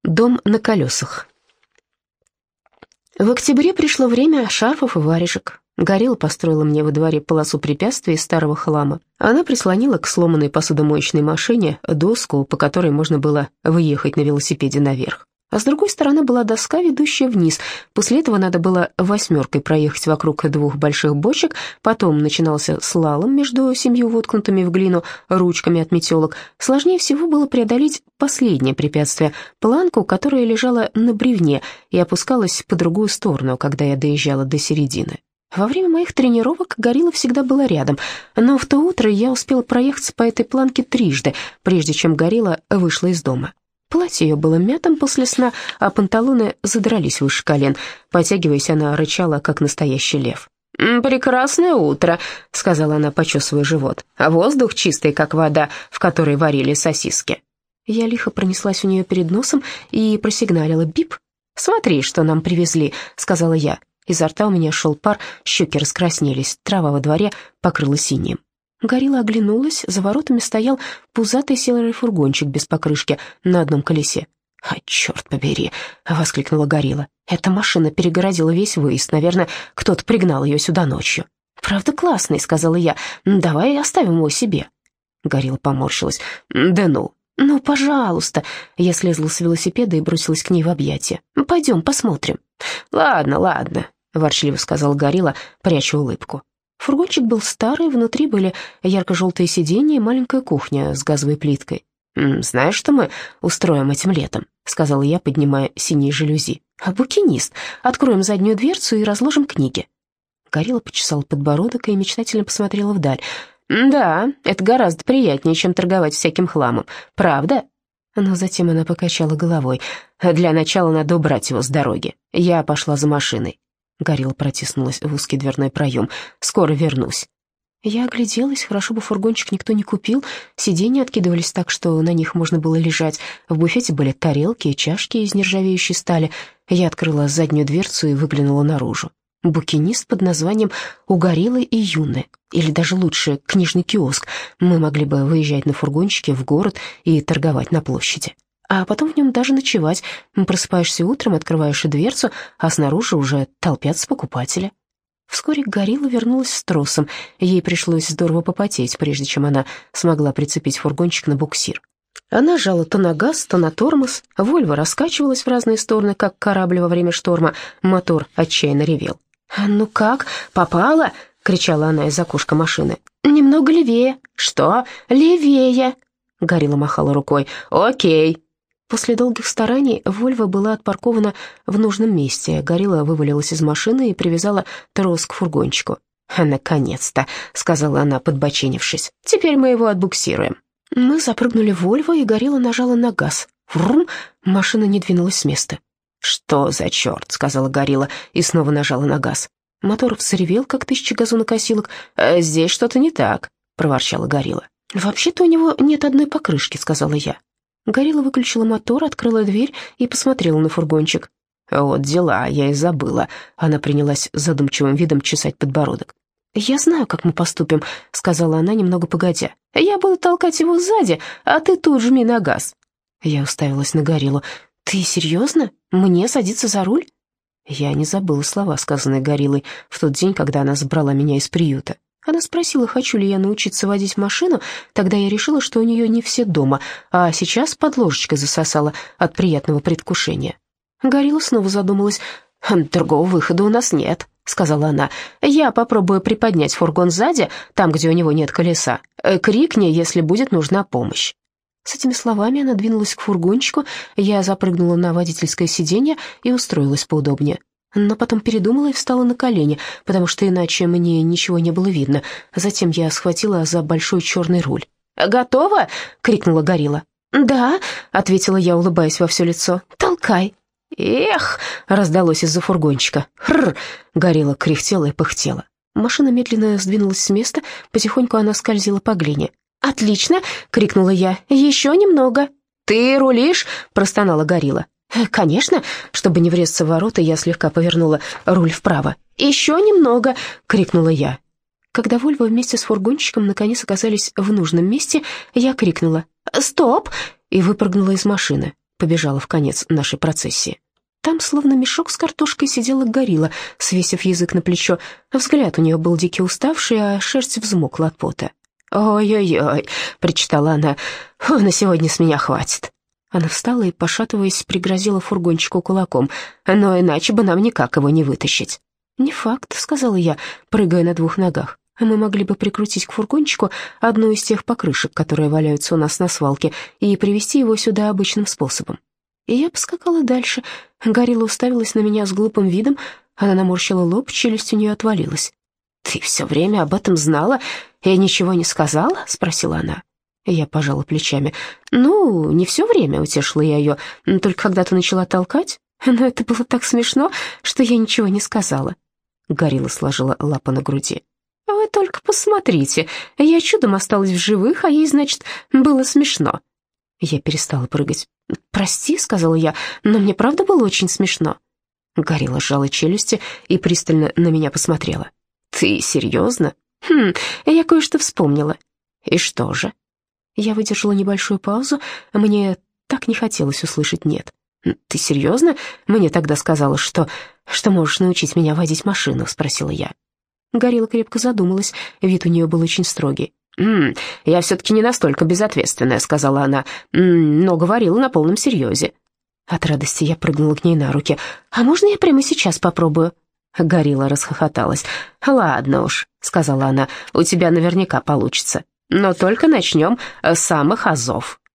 Дом на колесах. В октябре пришло время шарфов и варежек. Горилла построила мне во дворе полосу препятствий из старого хлама. Она прислонила к сломанной посудомоечной машине доску, по которой можно было выехать на велосипеде наверх. А с другой стороны была доска, ведущая вниз. После этого надо было 8 проехать вокруг 2 больших бочек, потом начинался слалом между 7 воткнутыми в глину ручками от метелок. Сложнее всего было преодолеть последнее препятствие — планку, которая лежала на бревне и опускалась по другую сторону, когда я доезжала до середины. Во время моих тренировок Горилла всегда была рядом, но в то утро я успела проехаться по этой планке 3, прежде чем Горилла вышла из дома. Платье ее было мятым после сна, а панталоны задрались выше колен. Потягиваясь, она рычала, как настоящий лев. «Прекрасное утро», — сказала она, почесывая живот. «А воздух чистый, как вода, в которой варили сосиски». Я лихо пронеслась у нее перед носом и просигналила «бип». «Смотри, что нам привезли», — сказала я. Изо рта у меня шел пар, щеки раскраснелись, трава во дворе покрылась синим. Горилла оглянулась, за воротами стоял пузатый серый фургончик без покрышки на одном колесе. «А, черт побери!» — воскликнула Горилла. «Эта машина перегородила весь выезд. Наверное, кто-то пригнал ее сюда ночью». «Правда классный», — сказала я. «Давай оставим его себе». Горилла поморщилась. «Да ну». «Ну, пожалуйста». Я слезла с велосипеда и бросилась к ней в объятия. «Пойдем, посмотрим». «Ладно, ладно», — ворчливо сказала Горилла, пряча улыбку. Фургончик был старый, внутри были ярко-желтые сиденья и маленькая кухня с газовой плиткой. «Знаешь, что мы устроим этим летом?» — сказала я, поднимая синие жалюзи. «Букинист. Откроем заднюю дверцу и разложим книги». Горилла почесала подбородок и мечтательно посмотрела вдаль. «Да, это гораздо приятнее, чем торговать всяким хламом. Правда?» Но затем она покачала головой. «Для начала надо убрать его с дороги. Я пошла за машиной». Горилла протиснулась в узкий дверной проем. «Скоро вернусь». Я огляделась, хорошо бы фургончик никто не купил. Сиденья откидывались так, что на них можно было лежать. В буфете были тарелки и чашки из нержавеющей стали. Я открыла заднюю дверцу и выглянула наружу. Букинист под названием «У Гориллы и Юны». Или даже лучше, книжный киоск. Мы могли бы выезжать на фургончике в город и торговать на площади. А потом в нем даже ночевать. Просыпаешься утром, открываешь дверцу, а снаружи уже толпятся покупатели. Вскоре Горилла вернулась с тросом. Ей пришлось здорово попотеть, прежде чем она смогла прицепить фургончик на буксир. Она жала то на газ, то на тормоз. Вольво раскачивалась в разные стороны, как корабль во время шторма. Мотор отчаянно ревел. «Ну как, попала?» — кричала она из окошка машины. «Немного левее». «Что? Левее!» — Горилла махала рукой. «Окей». После долгих стараний Вольво была отпаркована в нужном месте. Горилла вывалилась из машины и привязала трос к фургончику. «Наконец-то», — сказала она, подбоченившись. «Теперь мы его отбуксируем». Мы запрыгнули в Вольво, и Горилла нажала на газ. Врум! Машина не двинулась с места. «Что за черт?» — сказала Горилла и снова нажала на газ. Мотор взревел, как 1000 газонокосилок. «Здесь что-то не так», — проворчала Горилла. «Вообще-то у него нет одной покрышки», — сказала я. Горилла выключила мотор, открыла дверь и посмотрела на фургончик. «Вот дела, я и забыла». Она принялась задумчивым видом чесать подбородок. «Я знаю, как мы поступим», — сказала она, немного погодя. «Я буду толкать его сзади, а ты тут жми на газ». Я уставилась на Гориллу. «Ты серьезно? Мне садиться за руль?» Я не забыла слова, сказанные Гориллой в тот день, когда она забрала меня из приюта. Она спросила, хочу ли я научиться водить машину. Тогда я решила, что у нее не все дома, а сейчас под ложечкой засосала от приятного предвкушения. Горилла снова задумалась. «Другого выхода у нас нет», — сказала она. «Я попробую приподнять фургон сзади, там, где у него нет колеса. Крикни, если будет нужна помощь». С этими словами она двинулась к фургончику. Я запрыгнула на водительское сиденье и устроилась поудобнее. Но потом передумала и встала на колени, потому что иначе мне ничего не было видно. Затем я схватила за большой черный руль. «Готово?» — крикнула Горилла. «Да», — ответила я, улыбаясь во все лицо. «Толкай». «Эх!» — раздалось из-за фургончика. «Хррр!» — Горилла кряхтела и пыхтела. Машина медленно сдвинулась с места, потихоньку она скользила по глине. «Отлично!» — крикнула я. «Еще немного». «Ты рулишь?» — простонала Горилла. «Конечно!» — чтобы не врезаться в ворота, я слегка повернула руль вправо. «Еще немного!» — крикнула я. Когда Вольво вместе с фургончиком наконец оказались в нужном месте, я крикнула «Стоп!» и выпрыгнула из машины. побежала в конец нашей процессии. Там, словно мешок с картошкой, сидела горилла, свесив язык на плечо. Взгляд у нее был дикий уставший, а шерсть взмокла от пота. «Ой-ой-ой», — причитала она, — «фу, на сегодня с меня хватит». Она встала и, пошатываясь, пригрозила фургончику кулаком. «Но иначе бы нам никак его не вытащить». «Не факт», — сказала я, прыгая на двух ногах. «Мы могли бы прикрутить к фургончику одну из тех покрышек, которые валяются у нас на свалке, и привезти его сюда обычным способом». И я поскакала дальше. Горилла уставилась на меня с глупым видом. Она наморщила лоб, челюсть у нее отвалилась. «Ты все время об этом знала и ничего не сказала?» — спросила она. Я пожала плечами. «Ну, не все время», — утешила я ее, — «только когда ты начала толкать. Но это было так смешно, что я ничего не сказала». Горилла сложила лапы на груди. «Вы только посмотрите, я чудом осталась в живых, а ей, значит, было смешно». Я перестала прыгать. «Прости», — сказала я, — «но мне правда было очень смешно». Горилла сжала челюсти и пристально на меня посмотрела. «Ты серьезно? Я кое-что вспомнила». «И что же?» Я выдержала небольшую паузу, мне так не хотелось услышать «нет». «Ты серьезно? Мне тогда сказала, что можешь научить меня водить машину?» — спросила я. Горилла крепко задумалась, вид у нее был очень строгий. «Я все-таки не настолько безответственная», — сказала она, «но говорила на полном серьезе». От радости я прыгнула к ней на руки. «А можно я прямо сейчас попробую?» Горилла расхохоталась. «Ладно уж», — сказала она, — «у тебя наверняка получится. Но только начнем с самых азов».